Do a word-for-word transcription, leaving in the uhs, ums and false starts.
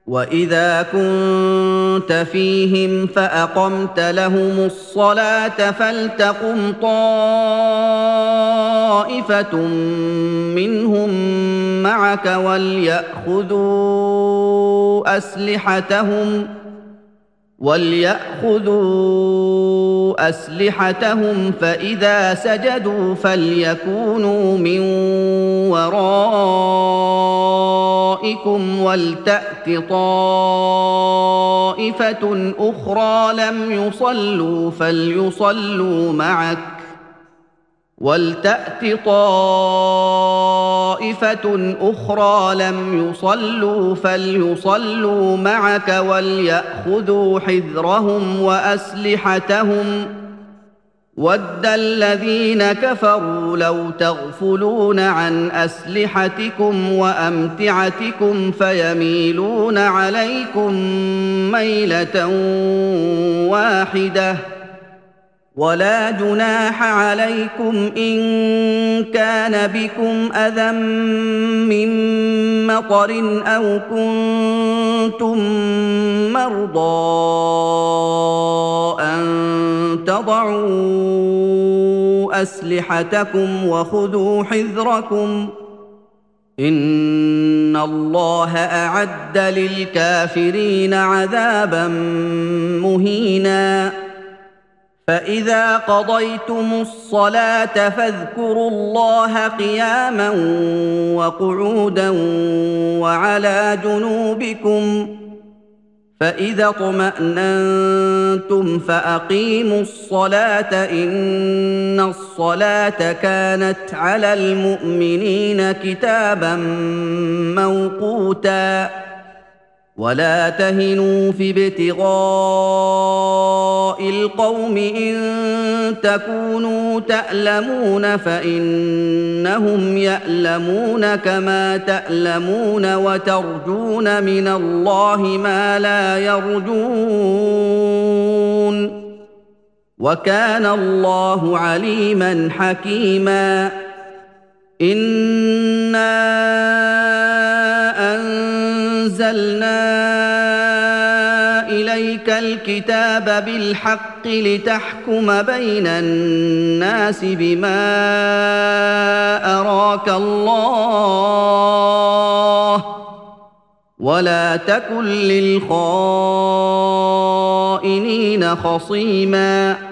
وإذا كنت فيهم فأقمت لهم الصلاة فلتقم طائفة منهم معك وليأخذوا أسلحتهم وليأخذوا أسلحتهم فإذا سجدوا فليكونوا من ورائكم ولتأت طائفة أخرى لم يصلوا فليصلوا معك ولتأت طائفة أخرى لم يصلوا فليصلوا معك وليأخذوا حذرهم وأسلحتهم ود الذين كفروا لو تغفلون عن أسلحتكم وأمتعتكم فيميلون عليكم ميلة واحدة ولا جناح عليكم إن كان بكم أذى من مطر أو كنتم مرضى أن تضعوا أسلحتكم وخذوا حذركم إن الله أعد للكافرين عذابا مهينا فإذا قضيتم الصلاة فاذكروا الله قياما وقعودا وعلى جنوبكم فإذا اطمأننتم فأقيموا الصلاة إن الصلاة كانت على المؤمنين كتابا موقوتا ولا تهنوا في ابتغاء القوم إن تكونوا تألمون فإنهم يألمون كما تألمون وترجون من الله ما لا يرجون وكان الله عليما حكيما إنا أنزلنا إليك الكتاب بالحق لتحكم بين الناس بما أراك الله ولا تكن للخائنين خصيما